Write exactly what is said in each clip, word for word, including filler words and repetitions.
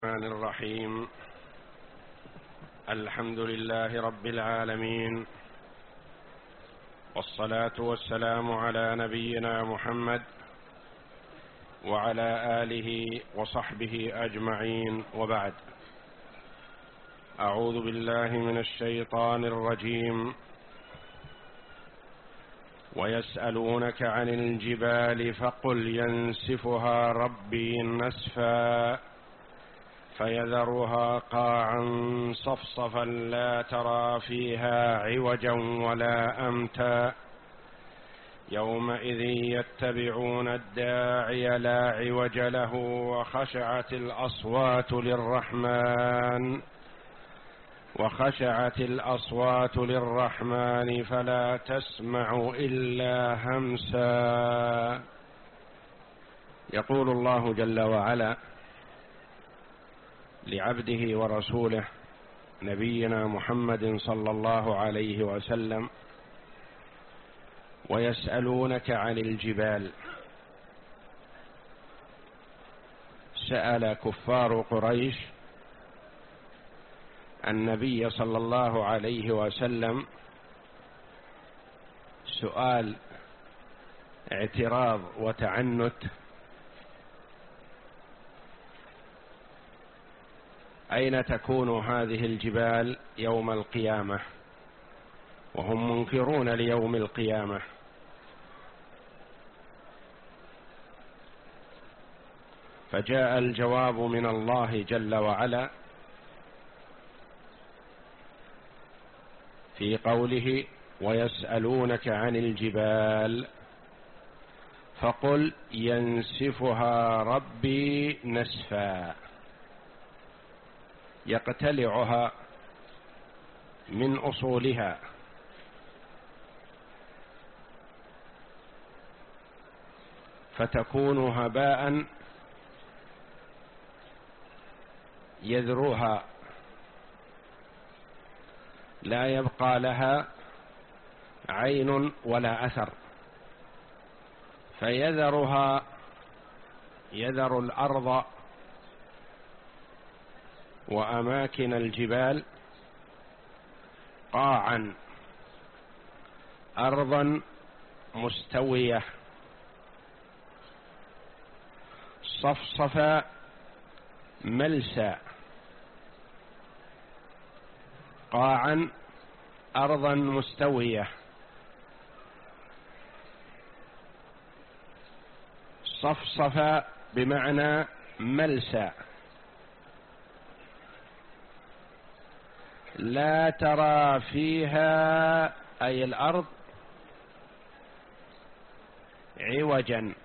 الرحمن الرحيم. الحمد لله رب العالمين، والصلاة والسلام على نبينا محمد وعلى آله وصحبه أجمعين، وبعد. أعوذ بالله من الشيطان الرجيم. ويسألونك عن الجبال فقل ينسفها ربي نسفا فيذرها قاعا صفصفا لا ترى فيها عوجا ولا أمتا يومئذ يتبعون الداعي لا عوج له وخشعت الأصوات للرحمن وخشعت الأصوات للرحمن فلا تسمع إلا همسا. يقول الله جل وعلا لعبده ورسوله نبينا محمد صلى الله عليه وسلم: ويسألونك عن الجبال. سأل كفار قريش النبي صلى الله عليه وسلم سؤال اعتراض وتعنت: أين تكون هذه الجبال يوم القيامة؟ وهم منكرون ليوم القيامة. فجاء الجواب من الله جل وعلا في قوله: ويسألونك عن الجبال فقل ينسفها ربي نسفا، يقتلعها من أصولها فتكون هباء يذروها، لا يبقى لها عين ولا أثر، فيذرها يذر الأرض وأماكن الجبال قاعا أرضا مستوية صفصفا ملسا. قاعا أرضا مستوية، صفصفا بمعنى ملسا، لا ترى فيها أي الأرض عوجا،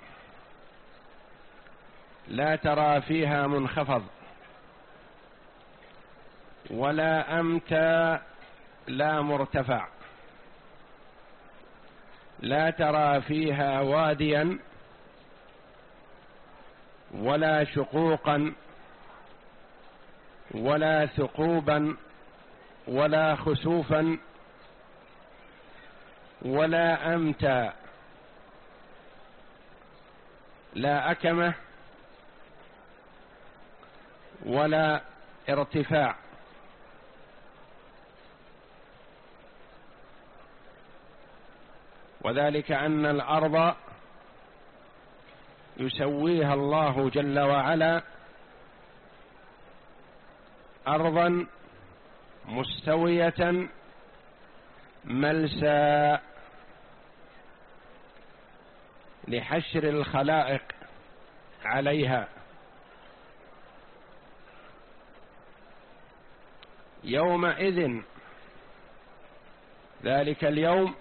لا ترى فيها منخفض ولا أمتا، لا مرتفع، لا ترى فيها واديا ولا شقوقا ولا ثقوبا ولا خسوفا ولا أمتا، لا أكمة ولا ارتفاع. وذلك أن الأرض يسويها الله جل وعلا أرضا مستوية ملسا لحشر الخلائق عليها. يومئذ، ذلك اليوم،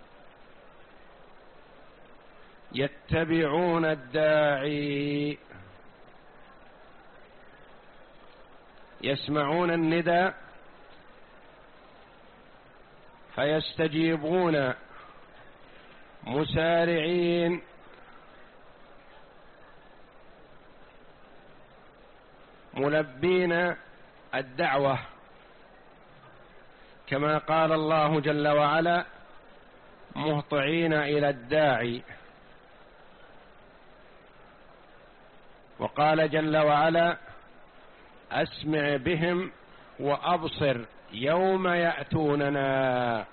يتبعون الداعي، يسمعون النداء فيستجيبون مسارعين ملبين الدعوة، كما قال الله جل وعلا: مهطعين إلى الداعي. وقال جل وعلا: أسمع بهم وأبصر يوم يأتوننا.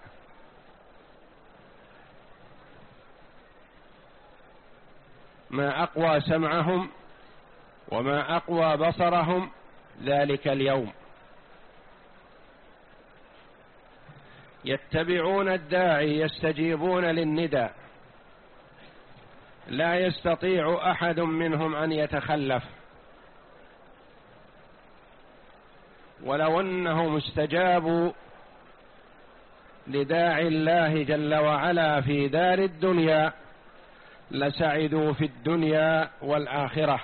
ما أقوى سمعهم وما أقوى بصرهم ذلك اليوم. يتبعون الداعي، يستجيبون للندى، لا يستطيع أحد منهم أن يتخلف. ولو أنهم استجابوا لداعي الله جل وعلا في دار الدنيا لسعدوا في الدنيا والآخرة،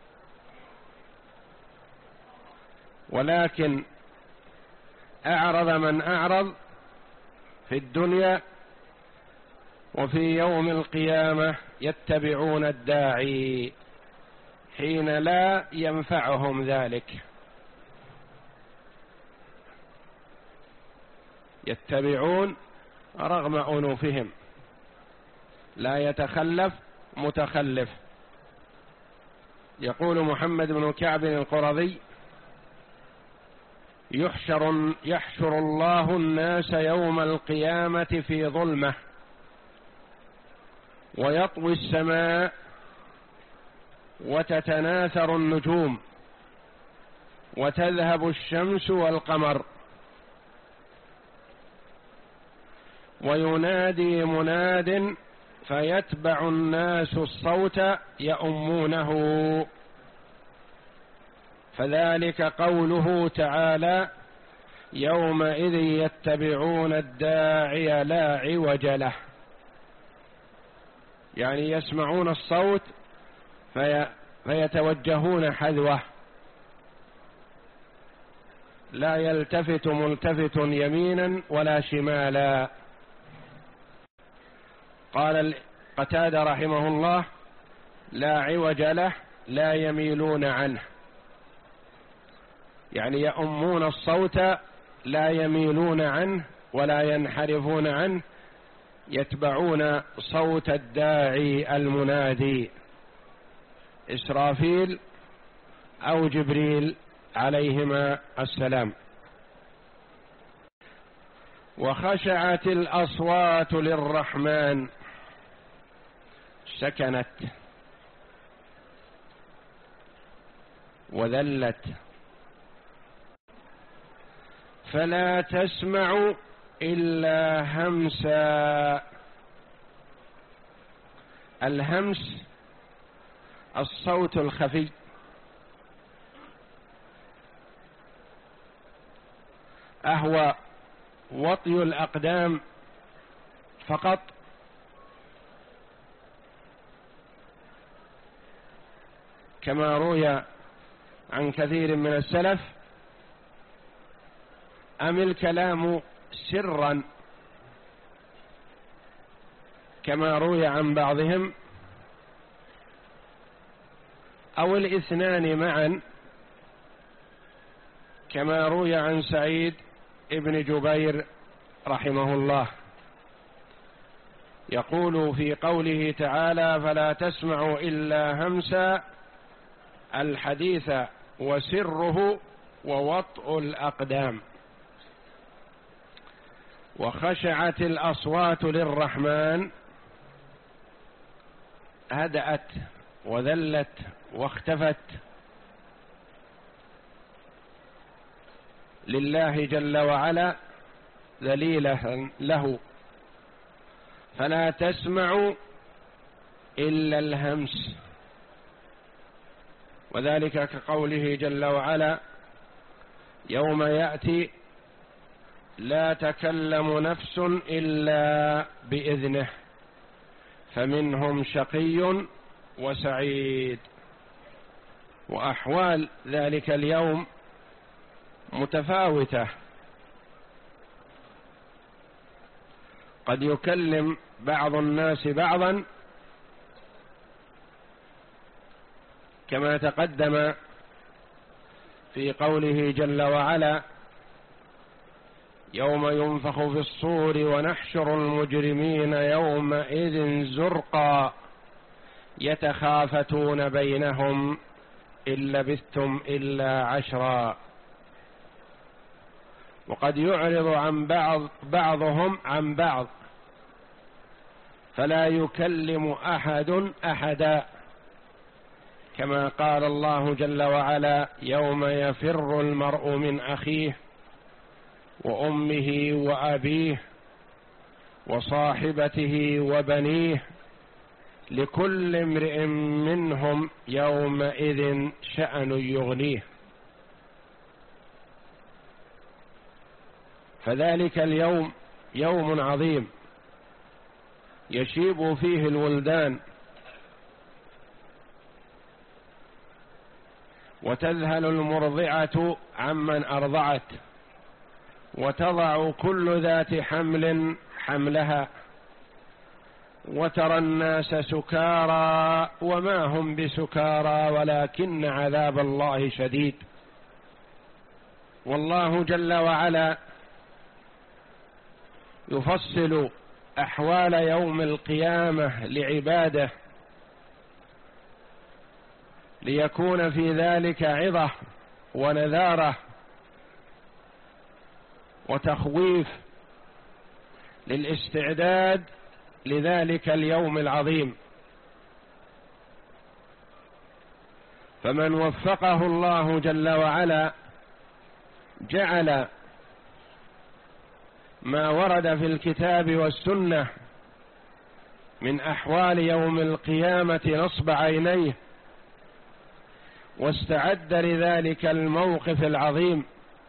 ولكن أعرض من أعرض في الدنيا، وفي يوم القيامة يتبعون الداعي حين لا ينفعهم ذلك. يتبعون رغم أنوفهم، لا يتخلف متخلف. يقول محمد بن كعب القرظي: يحشر, يحشر الله الناس يوم القيامة في ظلمة، ويطوي السماء وتتناثر النجوم وتذهب الشمس والقمر، وينادي مناد فيتبع الناس الصوت يؤمونه، فذلك قوله تعالى: يومئذ يتبعون الداعي لا عوج له. يعني يسمعون الصوت في فيتوجهون حذوه، لا يلتفت ملتفت يمينا ولا شمالا. قال قتادة رحمه الله: لا عوج له، لا يميلون عنه، يعني يؤمون الصوت لا يميلون عنه ولا ينحرفون عنه، يتبعون صوت الداعي المنادي، إسرافيل أو جبريل عليهما السلام. وخشعت الأصوات للرحمن، سكنت وذلت، فلا تسمع إلا همسا. الهمس الصوت الخفي، أهو وطي الأقدام فقط، كما روي عن كثير من السلف، أم الكلام سرا كما روي عن بعضهم، أو الاثنان معا كما روي عن سعيد ابن جبير رحمه الله، يقول في قوله تعالى: فلا تسمع إلا همسا، الحديث وسره ووطء الأقدام. وخشعت الأصوات للرحمن، هدأت وذلت واختفت لله جل وعلا ذليلة له، فلا تسمع إلا الهمس. وذلك كقوله جل وعلا: يوم يأتي لا تكلم نفس إلا بإذنه فمنهم شقي وسعيد. وأحوال ذلك اليوم متفاوتة، قد يكلم بعض الناس بعضا كما تقدم في قوله جل وعلا: يوم ينفخ في الصور ونحشر المجرمين يومئذ زرقا يتخافتون بينهم إن لبثتم إلا عشرا. وقد يعرض عن بعض بعضهم عن بعض فلا يكلم أحد أحدا، كما قال الله جل وعلا: يوم يفر المرء من أخيه وأمه وأبيه وصاحبته وبنيه لكل امرئ منهم يومئذ شأن يغنيه. فذلك اليوم يوم عظيم يشيب فيه الولدان وتذهل المرضعة عمن أرضعت وتضع كل ذات حمل حملها، وترى الناس سكارى وما هم بسكارى ولكن عذاب الله شديد. والله جل وعلا يفصل أحوال يوم القيامة لعباده ليكون في ذلك عظة ونذارة وتخويف للاستعداد لذلك اليوم العظيم. فمن وفقه الله جل وعلا جعل ما ورد في الكتاب والسنة من أحوال يوم القيامة نصب عينيه واستعد لذلك الموقف العظيم.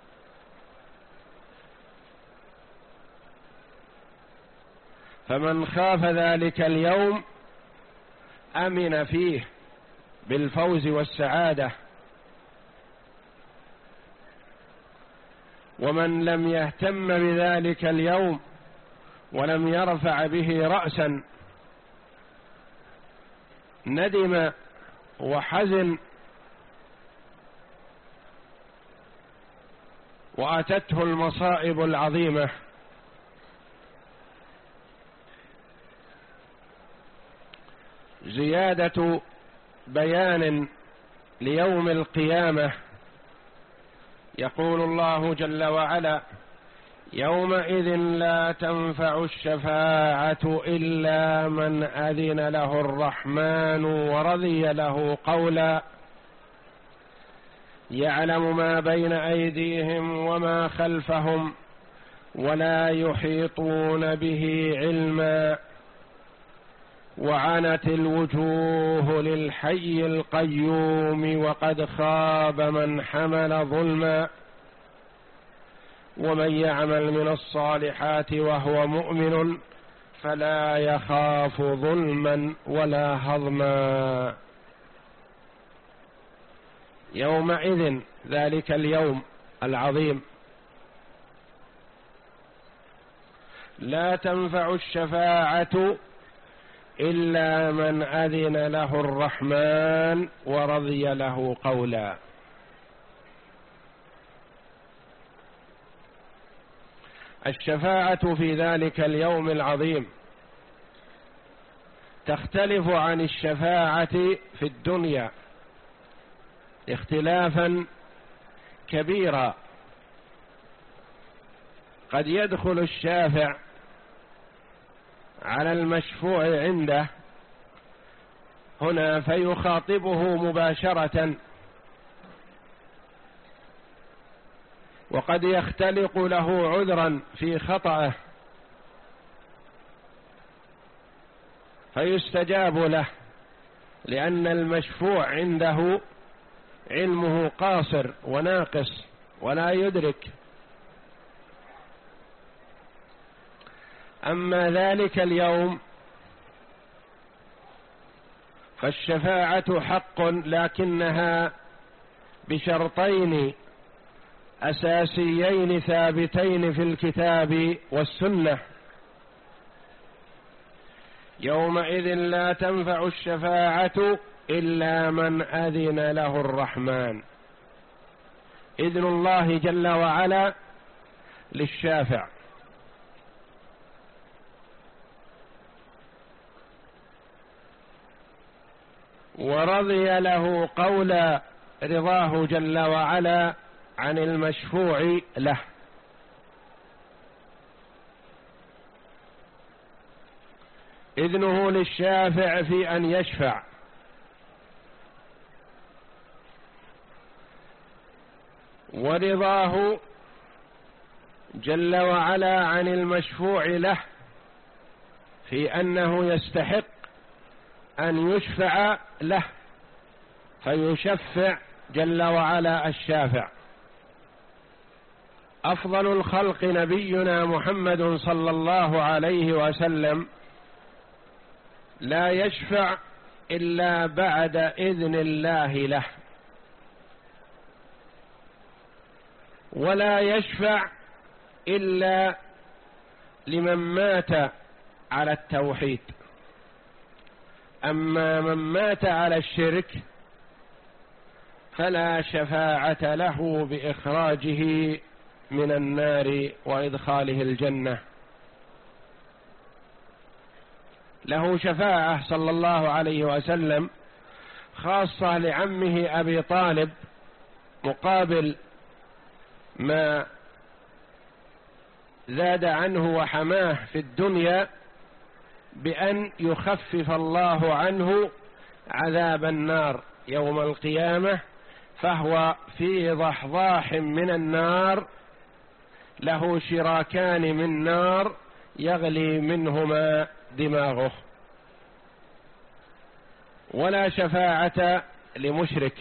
فمن خاف ذلك اليوم أمن فيه بالفوز والسعادة، ومن لم يهتم بذلك اليوم ولم يرفع به رأسا ندم وحزن وأتته المصائب العظيمة. زيادة بيان ليوم القيامة، يقول الله جل وعلا: يومئذ لا تنفع الشفاعة إلا من أذن له الرحمن ورضي له قولا يعلم ما بين أيديهم وما خلفهم ولا يحيطون به علما وعنت الوجوه للحي القيوم وقد خاب من حمل ظلما ومن يعمل من الصالحات وهو مؤمن فلا يخاف ظلما ولا هضما. يومئذ ذلك اليوم العظيم لا تنفع الشفاعة إلا من أذن له الرحمن ورضي له قولا. الشفاعة في ذلك اليوم العظيم تختلف عن الشفاعة في الدنيا اختلافا كبيرا. قد يدخل الشافع على المشفوع عنده هنا فيخاطبه مباشرة، وقد يختلق له عذرا في خطأه فيستجاب له، لأن المشفوع عنده علمه قاصر وناقص ولا يدرك. أما ذلك اليوم فالشفاعة حق، لكنها بشرطين أساسيين ثابتين في الكتاب والسنة. يومئذ لا تنفع الشفاعة إلا من أذن له الرحمن، إذن الله جل وعلا للشافع. ورضي له قولا، رضاه جل وعلا عن المشفوع له. إذنه للشافع في أن يشفع، ورضاه جل وعلا عن المشفوع له في أنه يستحق أن يشفع له فيشفع جل وعلا الشافع. أفضل الخلق نبينا محمد صلى الله عليه وسلم لا يشفع إلا بعد إذن الله له، ولا يشفع إلا لمن مات على التوحيد. أما من مات على الشرك فلا شفاعة له بإخراجه من النار وإدخاله الجنة. له شفاعة صلى الله عليه وسلم خاصة لعمه أبي طالب مقابل ما زاد عنه وحماه في الدنيا، بأن يخفف الله عنه عذاب النار يوم القيامة، فهو في ضحضاح من النار، له شراكان من نار يغلي منهما دماغه. ولا شفاعة لمشرك.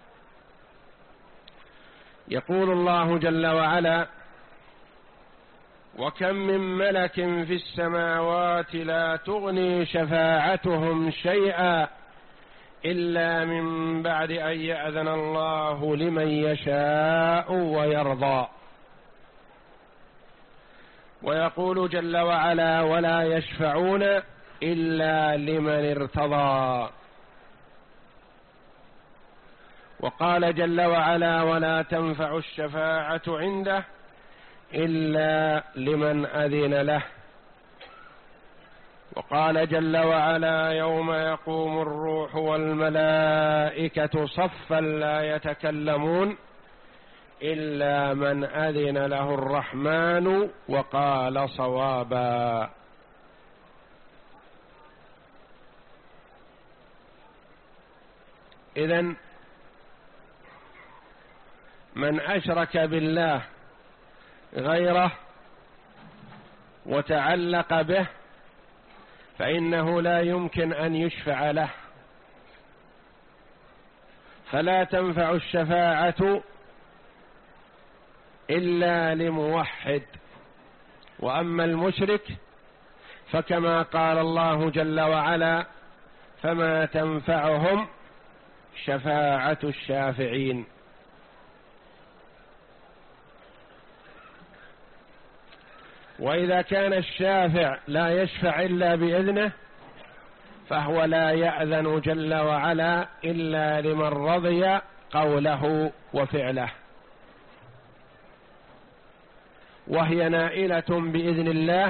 يقول الله جل وعلا: وكم من ملك في السماوات لا تغني شفاعتهم شيئا إلا من بعد أن يأذن الله لمن يشاء ويرضى. ويقول جل وعلا: ولا يشفعون إلا لمن ارتضى. وقال جل وعلا: ولا تنفع الشفاعة عنده إلا لمن أذن له. وقال جل وعلا: يوم يقوم الروح والملائكة صفا لا يتكلمون إلا من أذن له الرحمن وقال صوابا. إذن من أشرك بالله غيره وتعلق به فإنه لا يمكن أن يشفع له، فلا تنفع الشفاعة إلا لموحد. وأما المشرك فكما قال الله جل وعلا: فما تنفعهم شفاعة الشافعين. وإذا كان الشافع لا يشفع إلا بإذنه فهو لا يأذن جل وعلا إلا لمن رضي قوله وفعله، وهي نائلة بإذن الله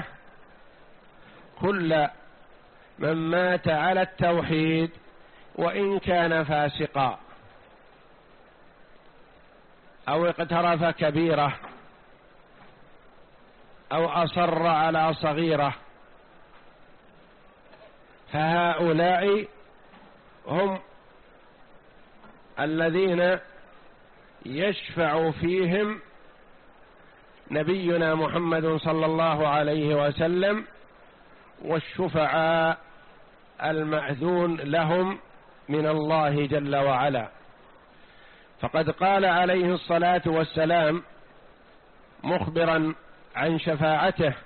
كل من مات على التوحيد وإن كان فاسقا أو اقترف كبيرة أو أصر على صغيرة، فهؤلاء هم الذين يشفع فيهم نبينا محمد صلى الله عليه وسلم، والشفعاء المأذون لهم من الله جل وعلا. فقد قال عليه الصلاة والسلام مخبرا عن شفاعته،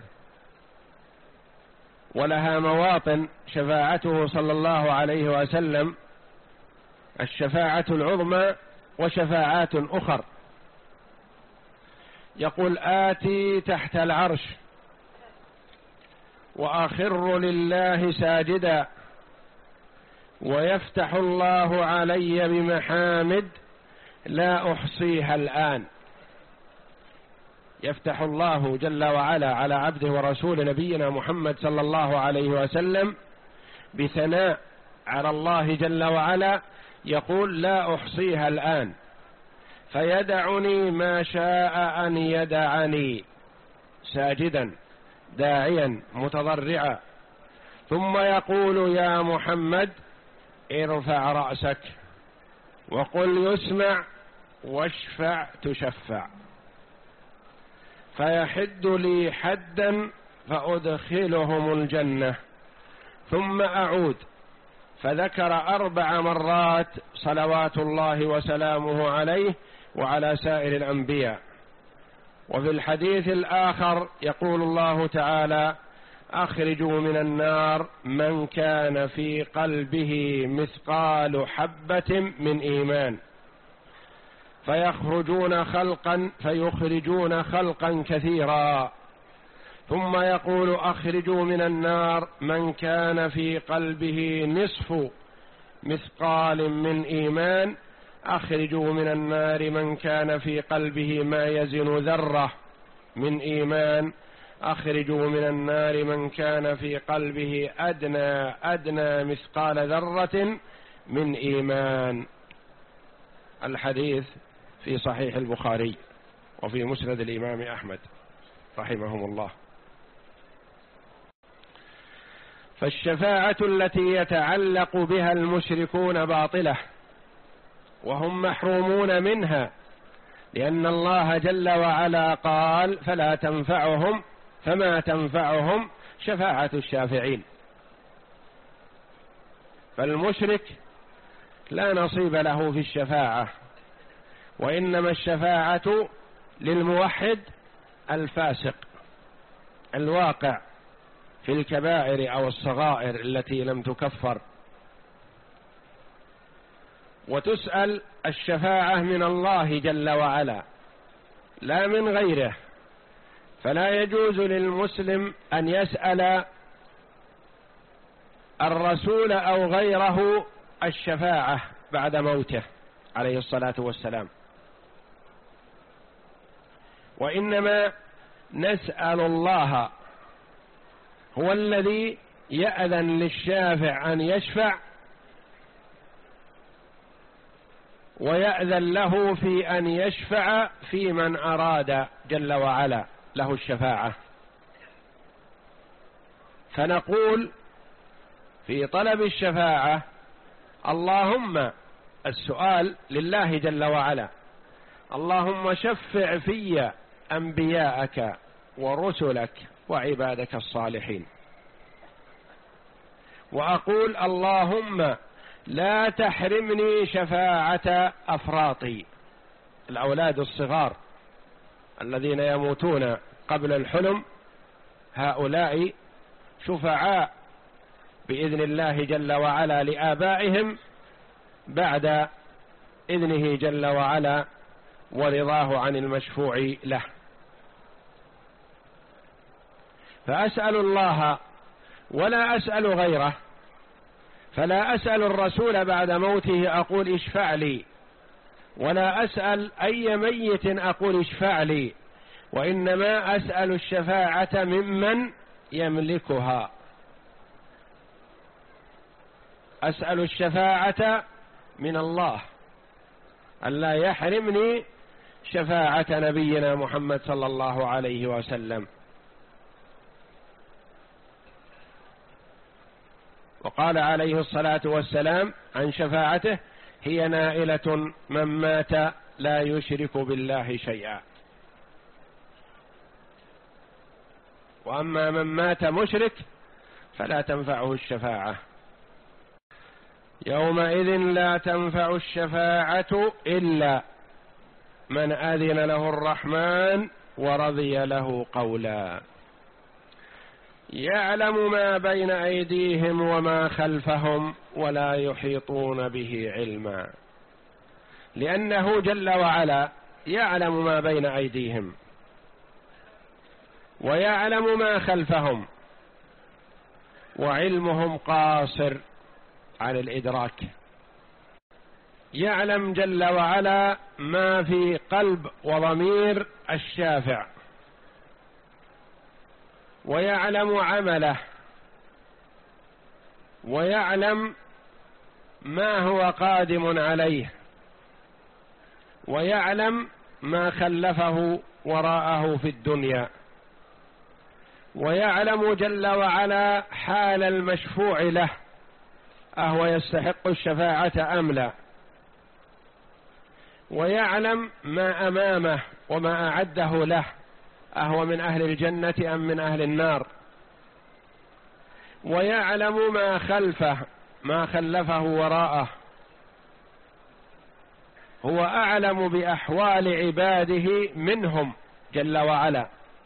ولها مواطن شفاعته صلى الله عليه وسلم: الشفاعة العظمى وشفاعات أخر. يقول: آتي تحت العرش وأخر لله ساجدا ويفتح الله علي بمحامد لا أحصيها الآن. يفتح الله جل وعلا على عبده ورسول نبينا محمد صلى الله عليه وسلم بثناء على الله جل وعلا يقول لا أحصيها الآن، فيدعني ما شاء أن يدعني ساجدا داعيا متضرعا، ثم يقول يا محمد ارفع رأسك وقل يسمع واشفع تشفع، فيحد لي حدا فأدخلهم الجنة، ثم أعود فذكر أربع مرات صلوات الله وسلامه عليه وعلى سائر الأنبياء. وفي الحديث الآخر يقول الله تعالى أخرجوا من النار من كان في قلبه مثقال حبة من إيمان، فيخرجون خلقا فيخرجون خلقا كثيرا، ثم يقول أخرجوا من النار من كان في قلبه نصف مثقال من إيمان، أخرجوا من النار من كان في قلبه ما يزن ذرة من إيمان، أخرجوا من النار من كان في قلبه أدنى أدنى مثقال ذرة من إيمان. الحديث في صحيح البخاري وفي مسند الإمام أحمد رحمهم الله. فالشفاعة التي يتعلق بها المشركون باطلة وهم محرومون منها، لأن الله جل وعلا قال فلا تنفعهم فما تنفعهم شفاعة الشافعين. فالمشرك لا نصيب له في الشفاعة، وإنما الشفاعة للموحد الفاسق الواقع في الكبائر أو الصغائر التي لم تكفر. وتسأل الشفاعة من الله جل وعلا لا من غيره، فلا يجوز للمسلم أن يسأل الرسول أو غيره الشفاعة بعد موته عليه الصلاة والسلام، وإنما نسأل الله، هو الذي يأذن للشافع أن يشفع ويأذن له في أن يشفع في من أراد جل وعلا له الشفاعة. فنقول في طلب الشفاعة اللهم، السؤال لله جل وعلا، اللهم شفع في أنبياءك ورسلك وعبادك الصالحين. وأقول اللهم لا تحرمني شفاعة أفراطي، الأولاد الصغار الذين يموتون قبل الحلم، هؤلاء شفعاء بإذن الله جل وعلا لآبائهم بعد إذنه جل وعلا ورضاه عن المشفوع له. فأسأل الله ولا أسأل غيره، فلا أسأل الرسول بعد موته أقول اشفع لي، ولا أسأل أي ميت أقول اشفع لي، وإنما أسأل الشفاعة ممن يملكها، أسأل الشفاعة من الله ألا يحرمني شفاعة نبينا محمد صلى الله عليه وسلم. وقال عليه الصلاة والسلام عن شفاعته هي نائلة من مات لا يشرك بالله شيئا، وأما من مات مشرك فلا تنفعه الشفاعة. يومئذ لا تنفع الشفاعة إلا من أذن له الرحمن ورضي له قولا، يعلم ما بين أيديهم وما خلفهم ولا يحيطون به علما، لأنه جل وعلا يعلم ما بين أيديهم ويعلم ما خلفهم، وعلمهم قاصر عن الإدراك. يعلم جل وعلا ما في قلب وضمير الشافع، ويعلم عمله، ويعلم ما هو قادم عليه، ويعلم ما خلفه وراءه في الدنيا، ويعلم جل وعلا حال المشفوع له أهو يستحق الشفاعة أم لا، ويعلم ما أمامه وما أعده له أهو من أهل الجنة أم من أهل النار، ويعلم ما خلفه ما خلفه وراءه. هو أعلم بأحوال عباده منهم جل وعلا،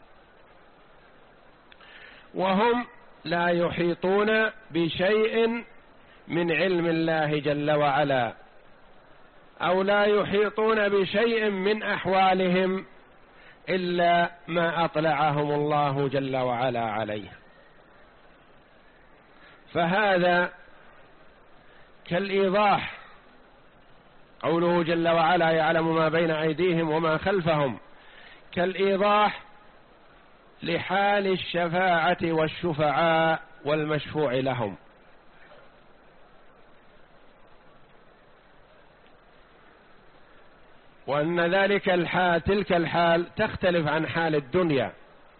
وهم لا يحيطون بشيء من علم الله جل وعلا، أو لا يحيطون بشيء من أحوالهم إلا ما أطلعهم الله جل وعلا عليه. فهذا كالإيضاح، قوله جل وعلا يعلم ما بين أيديهم وما خلفهم، كالإيضاح لحال الشفاعة والشفعاء والمشفوع لهم. وأن ذلك الحال تلك الحال تختلف عن حال الدنيا.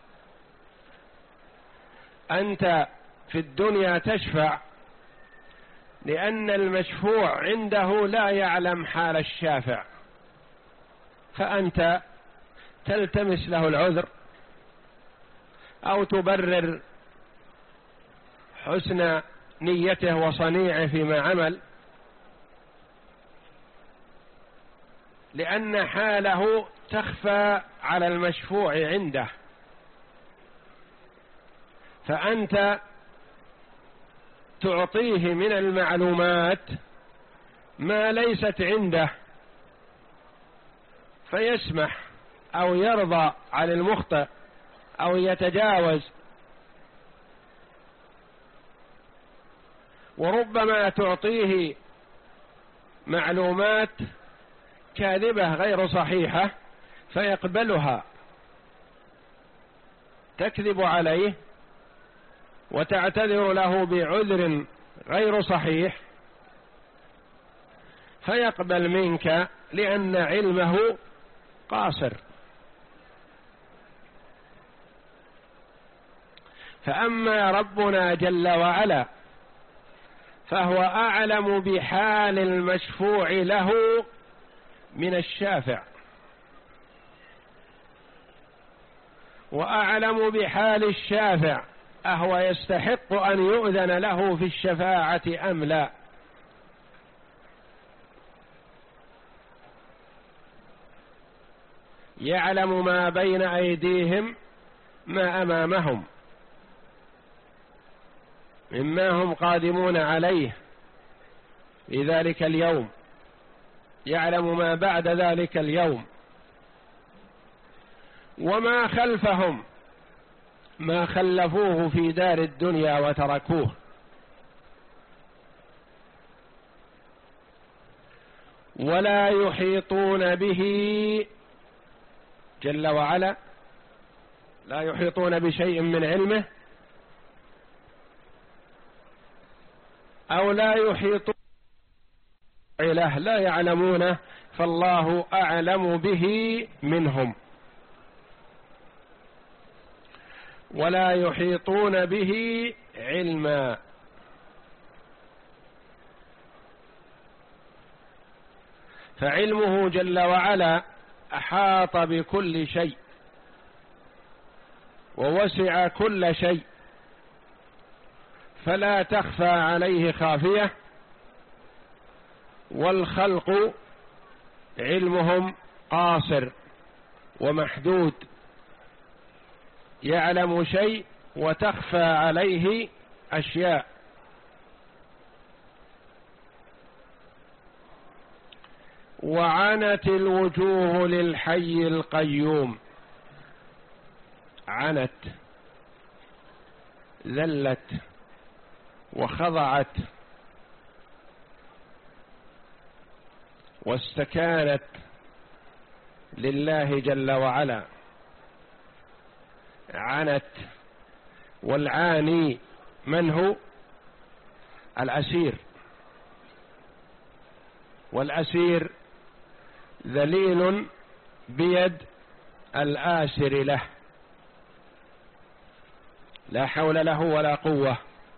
أنت في الدنيا تشفع لأن المشفوع عنده لا يعلم حال الشافع، فأنت تلتمس له العذر أو تبرر حسن نيته وصنيعه فيما عمل، لأن حاله تخفى على المشفوع عنده، فأنت تعطيه من المعلومات ما ليست عنده، فيسمح أو يرضى عن المخطئ أو يتجاوز. وربما تعطيه معلومات كاذبة غير صحيحة فيقبلها، تكذب عليه وتعتذر له بعذر غير صحيح فيقبل منك لأن علمه قاصر. فأما ربنا جل وعلا فهو أعلم بحال المشفوع له من الشافع، وأعلم بحال الشافع أهو يستحق أن يؤذن له في الشفاعة أم لا. يعلم ما بين أيديهم ما أمامهم مما هم قادمون عليه في ذلك اليوم، يعلم ما بعد ذلك اليوم، وما خلفهم ما خلفوه في دار الدنيا وتركوه. ولا يحيطون به جل وعلا، لا يحيطون بشيء من علمه أو لا يحيطون له، لا يعلمونه، فالله أعلم به منهم. ولا يحيطون به علما، فعلمه جل وعلا أحاط بكل شيء ووسع كل شيء، فلا تخفى عليه خافية. والخلق علمهم قاصر ومحدود، يعلم شيء وتخفى عليه أشياء. وعنت الوجوه للحي القيوم، عنت ذلت وخضعت واستكانت لله جل وعلا. عنت، والعاني من هو؟ الأسير، والأسير ذليل بيد الآسر له، لا حول له ولا قوة.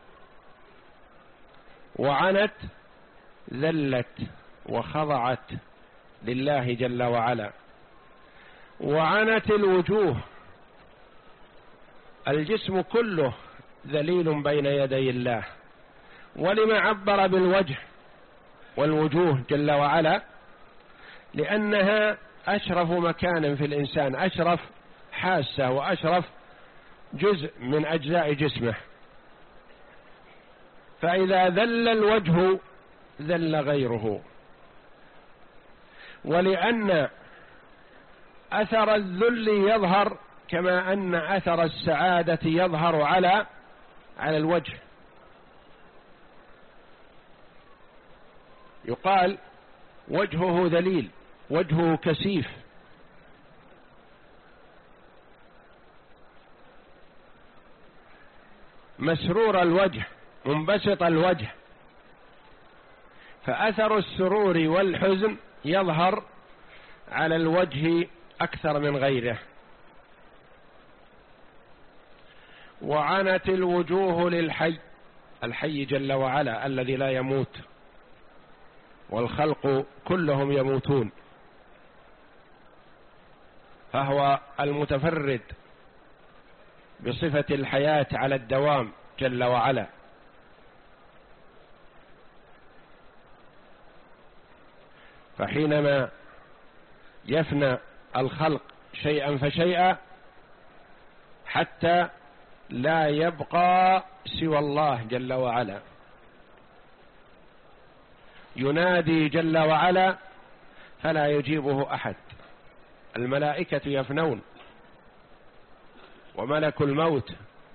وعنت ذلت وخضعت لله جل وعلا. وعنت الوجوه، الجسم كله ذليل بين يدي الله. ولما عبر بالوجه والوجوه جل وعلا؟ لأنها أشرف مكان في الإنسان، أشرف حاسة وأشرف جزء من أجزاء جسمه، فإذا ذل الوجه ذل غيره. ولأن أثر الذل يظهر كما أن أثر السعادة يظهر على على الوجه. يقال وجهه ذليل، وجهه كسيف، مسرور الوجه، منبسط الوجه، فأثر السرور والحزن يظهر على الوجه أكثر من غيره. وعنت الوجوه للحي، الحي جل وعلا الذي لا يموت، والخلق كلهم يموتون، فهو المتفرد بصفة الحياة على الدوام جل وعلا. فحينما يفنى الخلق شيئا فشيئا حتى لا يبقى سوى الله جل وعلا، ينادي جل وعلا فلا يجيبه أحد. الملائكة يفنون وملك الموت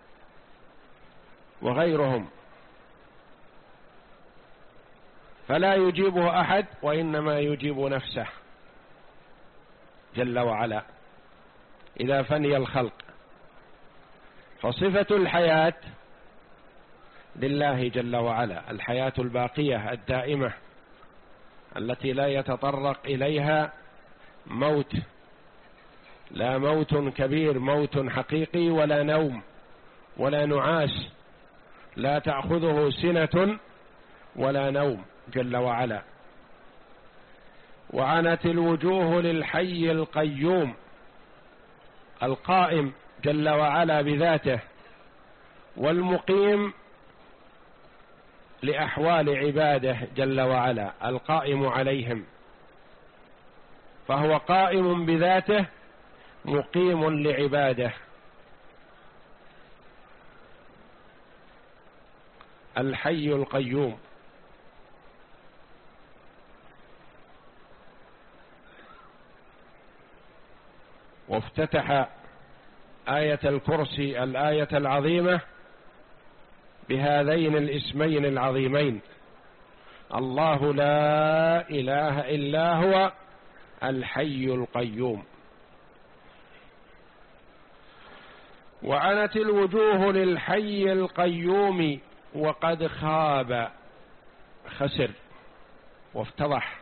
وغيرهم، فلا يجيبه أحد، وإنما يجيب نفسه جل وعلا إذا فني الخلق. فصفة الحياة لله جل وعلا، الحياة الباقية الدائمة التي لا يتطرق إليها موت، لا موت كبير، موت حقيقي، ولا نوم ولا نعاس، لا تأخذه سنة ولا نوم جل وعلا. وعنت الوجوه للحي القيوم القائم جل وعلا بذاته، والمقيم لأحوال عباده جل وعلا، القائم عليهم، فهو قائم بذاته مقيم لعباده. الحي القيوم. وافتتح آية الكرسي الآية العظيمة بهذين الاسمين العظيمين: الله لا إله إلا هو الحي القيوم. وعنت الوجوه للحي القيوم وقد خاب، خسر وافتضح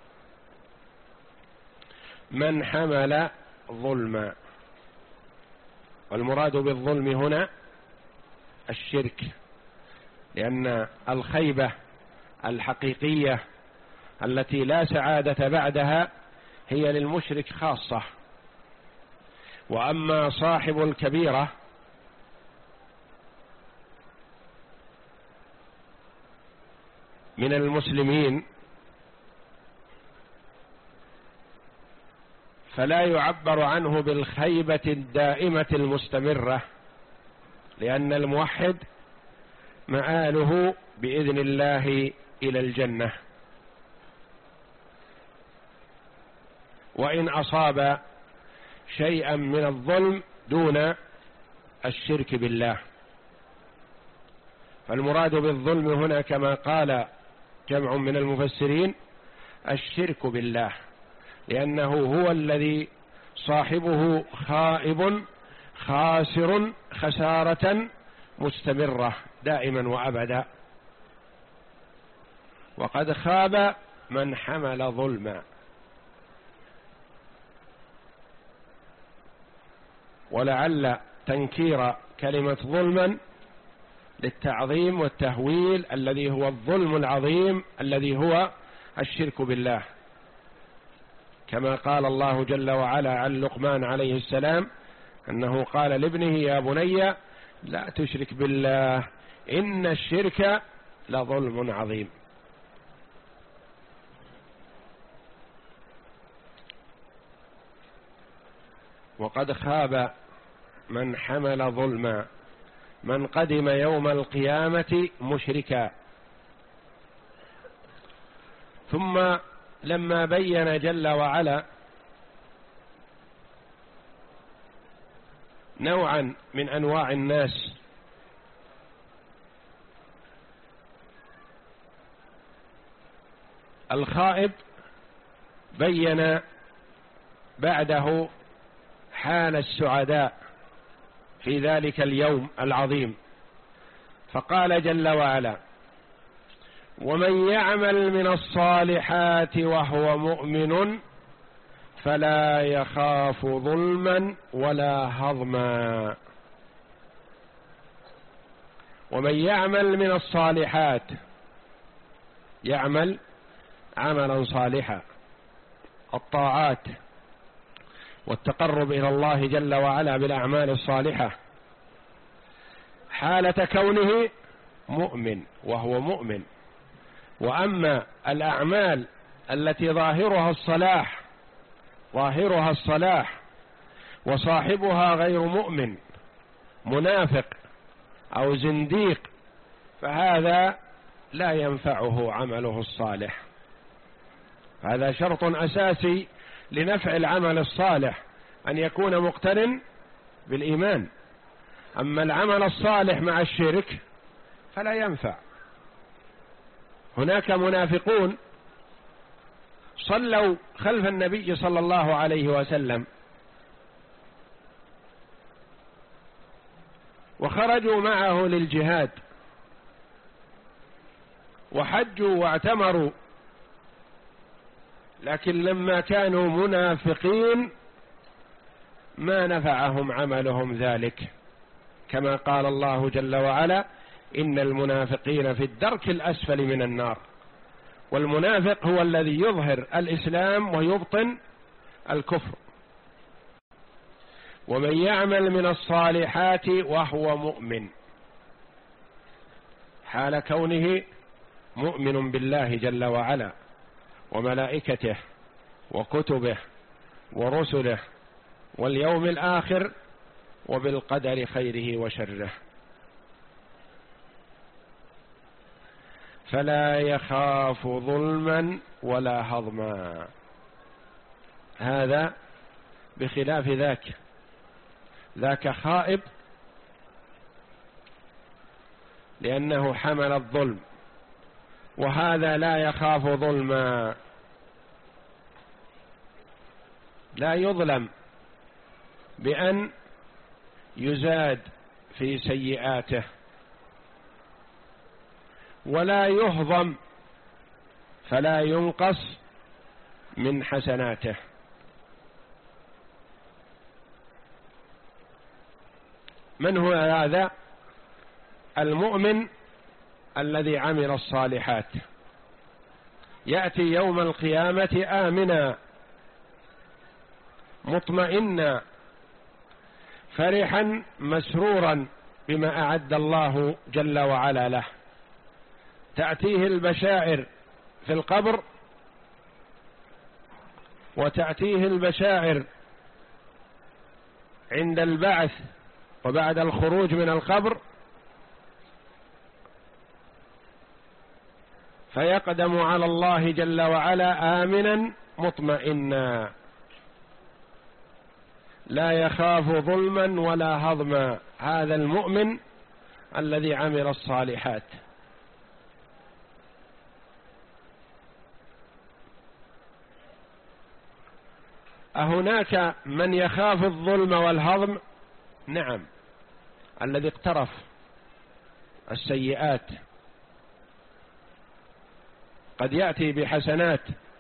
من حمل ظلما. والمراد بالظلم هنا الشرك، لأن الخيبة الحقيقية التي لا سعادة بعدها هي للمشرك خاصة. وأما صاحب الكبيرة من المسلمين فلا يعبر عنه بالخيبة الدائمة المستمرة، لأن الموحد مآله بإذن الله إلى الجنة، وإن أصاب شيئا من الظلم دون الشرك بالله. فالمراد بالظلم هنا كما قال جمع من المفسرين الشرك بالله، لأنه هو الذي صاحبه خائب خاسر خسارة مستمرة دائما وأبدا. وقد خاب من حمل ظلما. ولعل تنكير كلمة ظلما للتعظيم والتهويل الذي هو الظلم العظيم الذي هو الشرك بالله، كما قال الله جل وعلا عن لقمان عليه السلام أنه قال لابنه يا بني لا تشرك بالله إن الشرك لظلم عظيم. وقد خاب من حمل ظلما من قدم يوم القيامة مشركا. ثم لما بين جل وعلا نوعا من أنواع الناس الخائب، بين بعده حال السعداء في ذلك اليوم العظيم، فقال جل وعلا ومن يعمل من الصالحات وهو مؤمن فلا يخاف ظلما ولا هضما. ومن يعمل من الصالحات، يعمل عملا صالحا، الطاعات والتقرب إلى الله جل وعلا بالأعمال الصالحة، حالة كونه مؤمن وهو مؤمن. وأما الأعمال التي ظاهرها الصلاح ظاهرها الصلاح وصاحبها غير مؤمن منافق أو زنديق فهذا لا ينفعه عمله الصالح. هذا شرط أساسي لنفع العمل الصالح أن يكون مقترن بالإيمان. أما العمل الصالح مع الشرك فلا ينفع. هناك منافقون صلوا خلف النبي صلى الله عليه وسلم وخرجوا معه للجهاد وحجوا واعتمروا، لكن لما كانوا منافقين ما نفعهم عملهم ذلك، كما قال الله جل وعلا إن المنافقين في الدرك الأسفل من النار. والمنافق هو الذي يظهر الإسلام ويبطن الكفر. ومن يعمل من الصالحات وهو مؤمن، حال كونه مؤمن بالله جل وعلا وملائكته وكتبه ورسله واليوم الآخر وبالقدر خيره وشره، فلا يخاف ظلما ولا هضما. هذا بخلاف ذاك، ذاك خائب لأنه حمل الظلم، وهذا لا يخاف ظلما، لا يظلم بأن يزاد في سيئاته ولا يهضم فلا ينقص من حسناته. من هو هذا؟ المؤمن الذي عمل الصالحات، يأتي يوم القيامة آمنا مطمئنا فرحا مسرورا بما أعد الله جل وعلا له. تأتيه البشائر في القبر وتأتيه البشائر عند البعث وبعد الخروج من القبر، فيقدم على الله جل وعلا آمنا مطمئنا لا يخاف ظلما ولا هضما. هذا المؤمن الذي عمل الصالحات. أهناك من يخاف الظلم والهضم؟ نعم، الذي اقترف السيئات قد يأتي بحسنات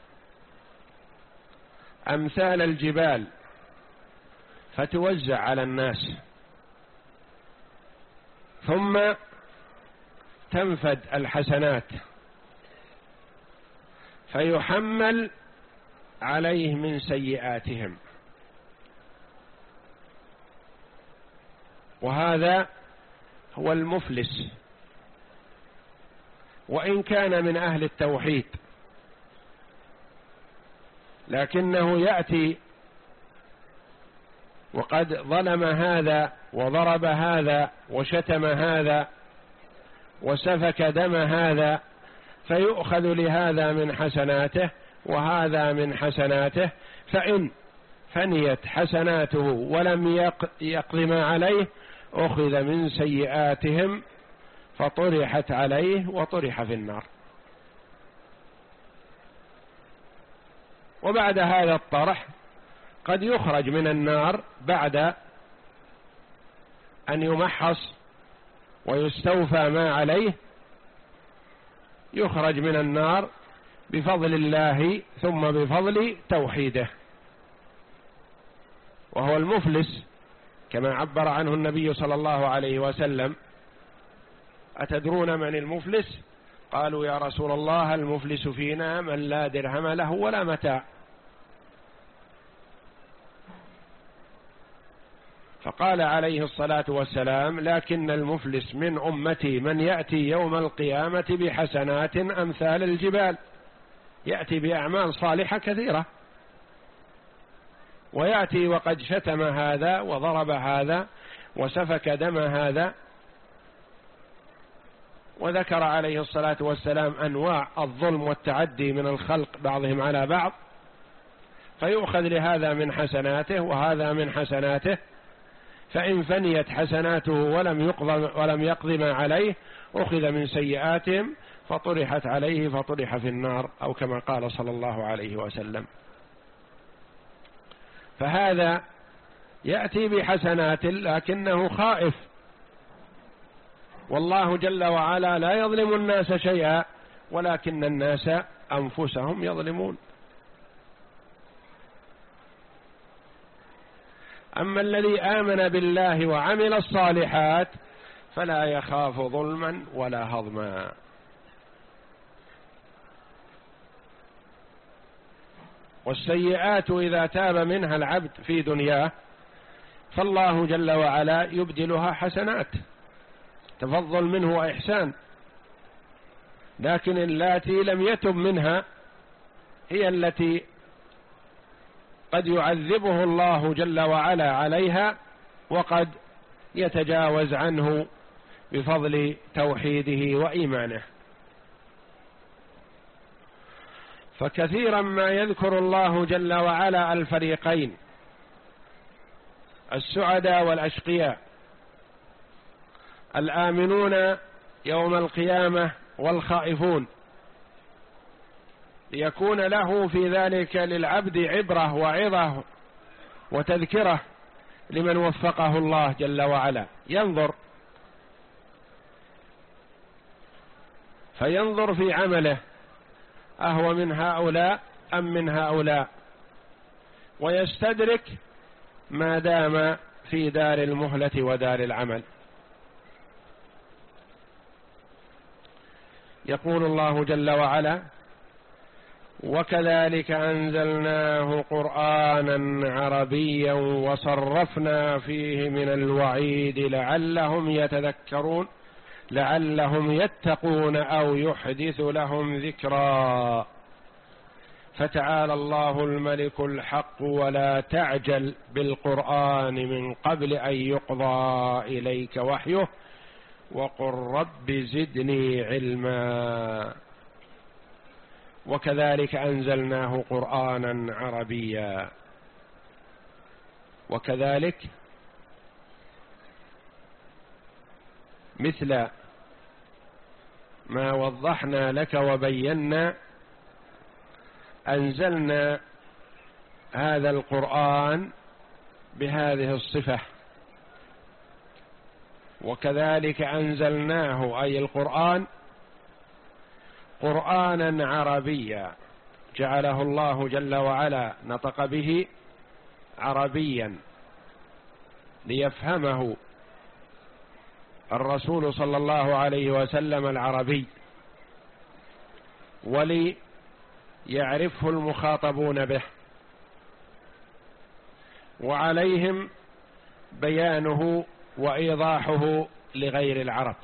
أمثال الجبال فتوزع على الناس، ثم تنفد الحسنات فيحمل عليه من سيئاتهم، وهذا هو المفلس وإن كان من أهل التوحيد، لكنه يأتي وقد ظلم هذا وضرب هذا وشتم هذا وسفك دم هذا، فيؤخذ لهذا من حسناته وهذا من حسناته، فإن فنيت حسناته ولم يقض ما عليه أخذ من سيئاتهم فطرحت عليه وطرح في النار. وبعد هذا الطرح قد يخرج من النار بعد أن يمحص ويستوفى ما عليه، يخرج من النار بفضل الله ثم بفضل توحيده، وهو المفلس كما عبر عنه النبي صلى الله عليه وسلم. أتدرون من المفلس؟ قالوا يا رسول الله المفلس فينا من لا درهم له ولا متاع. فقال عليه الصلاة والسلام لكن المفلس من أمتي من يأتي يوم القيامة بحسنات أمثال الجبال، يأتي بأعمال صالحة كثيرة، ويأتي وقد شتم هذا وضرب هذا وسفك دم هذا. وذكر عليه الصلاة والسلام أنواع الظلم والتعدي من الخلق بعضهم على بعض، فيؤخذ لهذا من حسناته وهذا من حسناته، فإن فنيت حسناته ولم يقض ولم يقض ما عليه أخذ من سيئاتهم فطرحت عليه فطرح في النار، أو كما قال صلى الله عليه وسلم. فهذا يأتي بحسنات لكنه خائف، والله جل وعلا لا يظلم الناس شيئا ولكن الناس أنفسهم يظلمون. أما الذي آمن بالله وعمل الصالحات فلا يخاف ظلما ولا هضما. والسيئات إذا تاب منها العبد في دنياه فالله جل وعلا يبدلها حسنات، تفضل منه وإحسان، لكن اللاتي لم يتب منها هي التي قد يعذبه الله جل وعلا عليها وقد يتجاوز عنه بفضل توحيده وإيمانه. فكثيرا ما يذكر الله جل وعلا الفريقين، السعداء والأشقياء، الآمنون يوم القيامة والخائفون، ليكون له في ذلك للعبد عبرة وعظة وتذكرة لمن وفقه الله جل وعلا، ينظر فينظر في عمله أهو من هؤلاء أم من هؤلاء، ويستدرك ما دام في دار المهلة ودار العمل. يقول الله جل وعلا وكذلك أنزلناه قرآنا عربيا وصرفنا فيه من الوعيد لعلهم يتذكرون لعلهم يتقون أو يحدث لهم ذكرا فتعالى الله الملك الحق ولا تعجل بالقرآن من قبل أن يقضى إليك وحيه وقل رب زدني علما. وكذلك أنزلناه قرآنا عربيا. وكذلك مثل ما وضحنا لك وبينا أنزلنا هذا القرآن بهذه الصفة. وكذلك أنزلناه أي القرآن قرآنا عربيا جعله الله جل وعلا نطق به عربيا ليفهمه الرسول صلى الله عليه وسلم العربي، وليعرفه المخاطبون به، وعليهم بيانه وإيضاحه لغير العرب.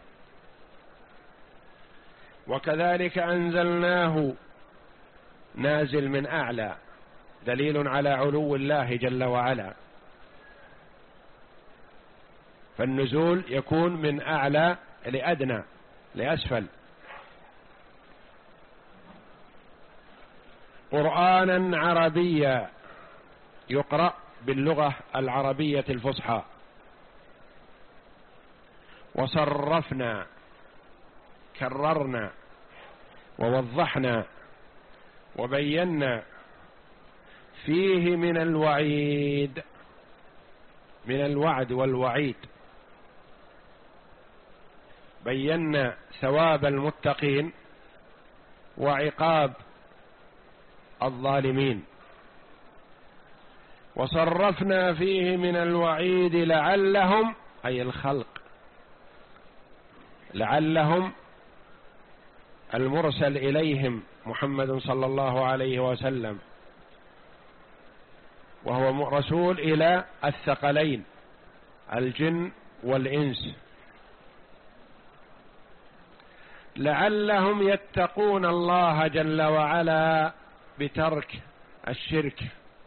وكذلك أنزلناه نازل من أعلى، دليل على علو الله جل وعلا، فالنزول يكون من أعلى لأدنى لأسفل. قرآنا عربيا يقرأ باللغة العربية الفصحى. وصرفنا، كررنا ووضحنا وبينا فيه من الوعيد، من الوعد والوعيد، بينا ثواب المتقين وعقاب الظالمين. وصرفنا فيه من الوعيد لعلهم، أي الخلق، لعلهم المرسل إليهم محمد صلى الله عليه وسلم، وهو رسول إلى الثقلين الجن والإنس، لعلهم يتقون الله جل وعلا بترك الشرك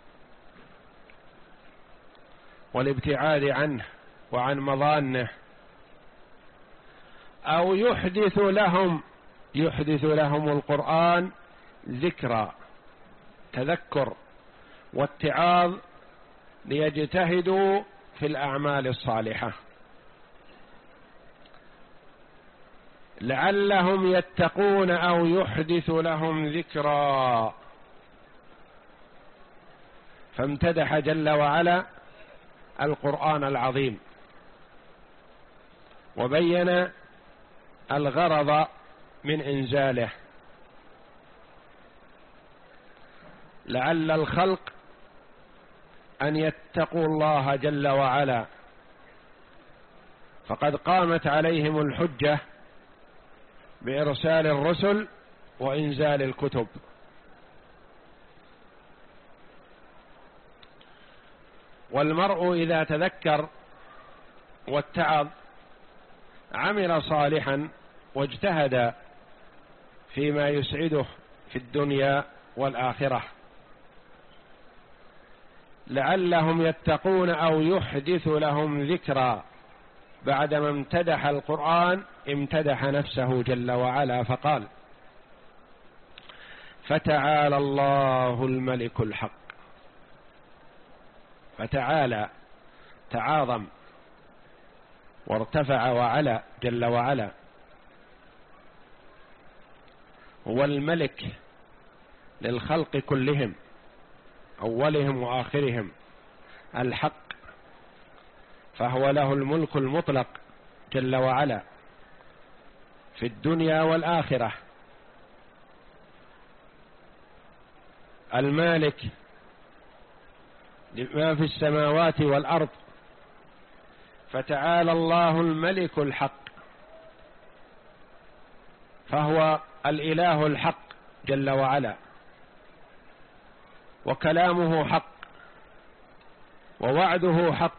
والابتعاد عنه وعن مظانه، أو يحدث لهم يحدث لهم القرآن ذكرى، تذكر واتعاظ، ليجتهدوا في الأعمال الصالحة، لعلهم يتقون أو يحدث لهم ذكرى. فامتدح جل وعلا القرآن العظيم، وبين الغرض من إنزاله، لعل الخلق أن يتقوا الله جل وعلا، فقد قامت عليهم الحجة بإرسال الرسل وإنزال الكتب. والمرء إذا تذكر واتعظ عمل صالحا واجتهد فيما يسعده في الدنيا والآخرة، لعلهم يتقون أو يحدث لهم ذكرى. بعدما امتدح القرآن امتدح نفسه جل وعلا فقال: فتعالى الله الملك الحق. فتعالى، تعاظم وارتفع وعلا جل وعلا، هو الملك للخلق كلهم، أولهم وآخرهم، الحق، فهو له الملك المطلق جل وعلا في الدنيا والآخرة، المالك لما في السماوات والأرض. فتعالى الله الملك الحق، فهو الإله الحق جل وعلا، وكلامه حق، ووعده حق،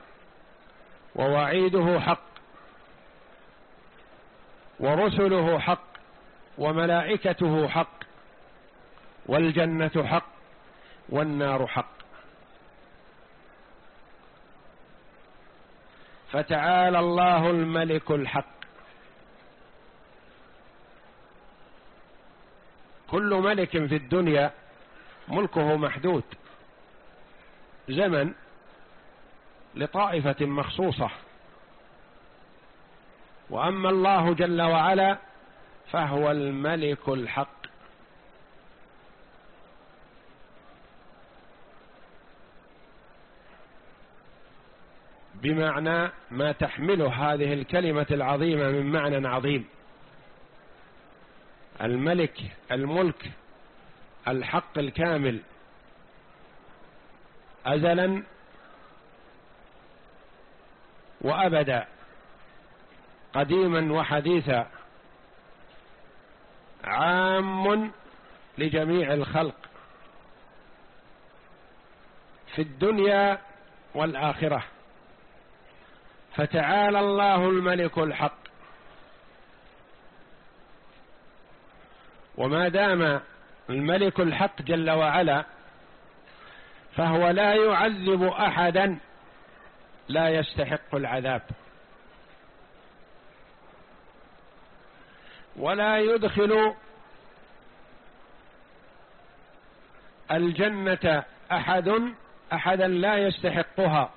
ووعيده حق، ورسله حق، وملائكته حق، والجنة حق، والنار حق. فتعالى الله الملك الحق. كل ملك في الدنيا ملكه محدود، زمن لطائفة مخصوصة، وأما الله جل وعلا فهو الملك الحق، بمعنى ما تحمله هذه الكلمة العظيمة من معنى عظيم. الملك الملك الحق الكامل أزلا وأبدا، قديما وحديثا، عام لجميع الخلق في الدنيا والآخرة. فتعالى الله الملك الحق، وما دام الملك الحق جل وعلا فهو لا يعذب أحدا لا يستحق العذاب، ولا يدخل الجنة أحد أحدا لا يستحقها،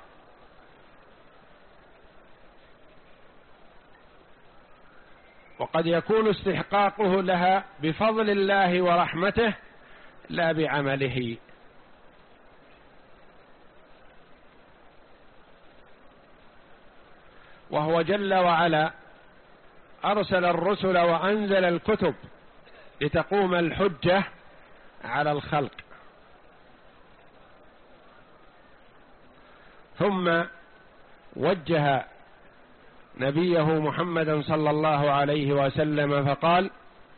وقد يكون استحقاقه لها بفضل الله ورحمته لا بعمله. وهو جل وعلا أرسل الرسل وأنزل الكتب لتقوم الحجة على الخلق، ثم وجه نبيه محمدا صلى الله عليه وسلم فقال: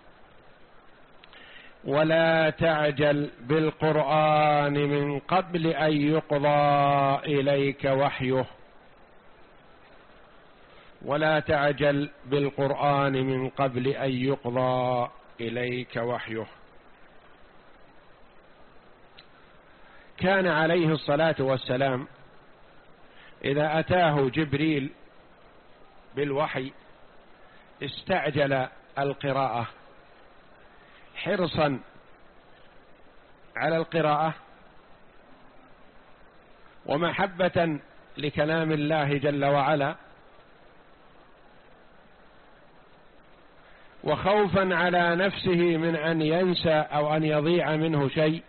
ولا تعجل بالقرآن من قبل أن يقضى إليك وحيه. ولا تعجل بالقرآن من قبل أن يقضى إليك وحيه. كان عليه الصلاة والسلام إذا أتاه جبريل بالوحي استعجل القراءة حرصا على القراءة ومحبة لكلام الله جل وعلا، وخوفا على نفسه من أن ينسى أو أن يضيع منه شيء.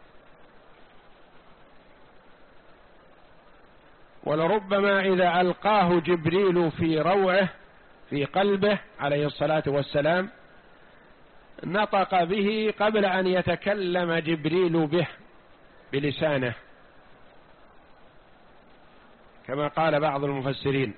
ولربما إذا ألقاه جبريل في روعه في قلبه عليه الصلاة والسلام نطق به قبل أن يتكلم جبريل به بلسانه، كما قال بعض المفسرين،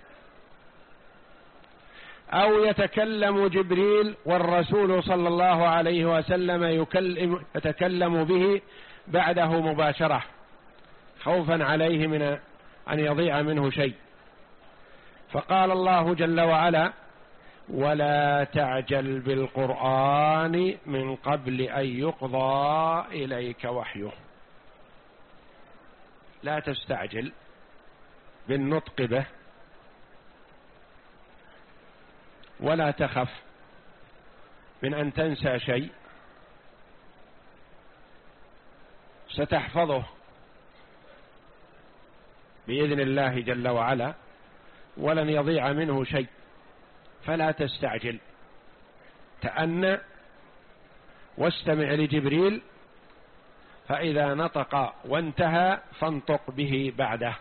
أو يتكلم جبريل والرسول صلى الله عليه وسلم يكلم يتكلم به بعده مباشرة، خوفا عليه من أن يضيع منه شيء. فقال الله جل وعلا: ولا تعجل بالقرآن من قبل أن يقضى إليك وحيه. لا تستعجل بالنطق به، ولا تخف من أن تنسى شيء، ستحفظه بإذن الله جل وعلا ولن يضيع منه شيء. فلا تستعجل، تأنى واستمع لجبريل، فإذا نطق وانتهى فانطق به بعده،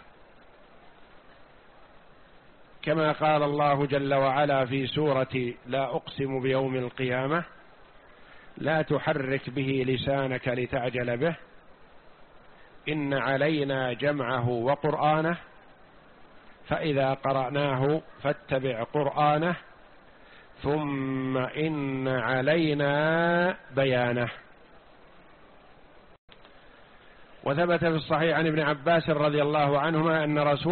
كما قال الله جل وعلا في سورة لا أقسم بيوم القيامة: لا تحرك به لسانك لتعجل به إن علينا جمعه وقرآنه فإذا قرأناه فاتبع قرآنه ثم إن علينا بيانه. وثبت في الصحيح عن ابن عباس رضي الله عنهما أن رسول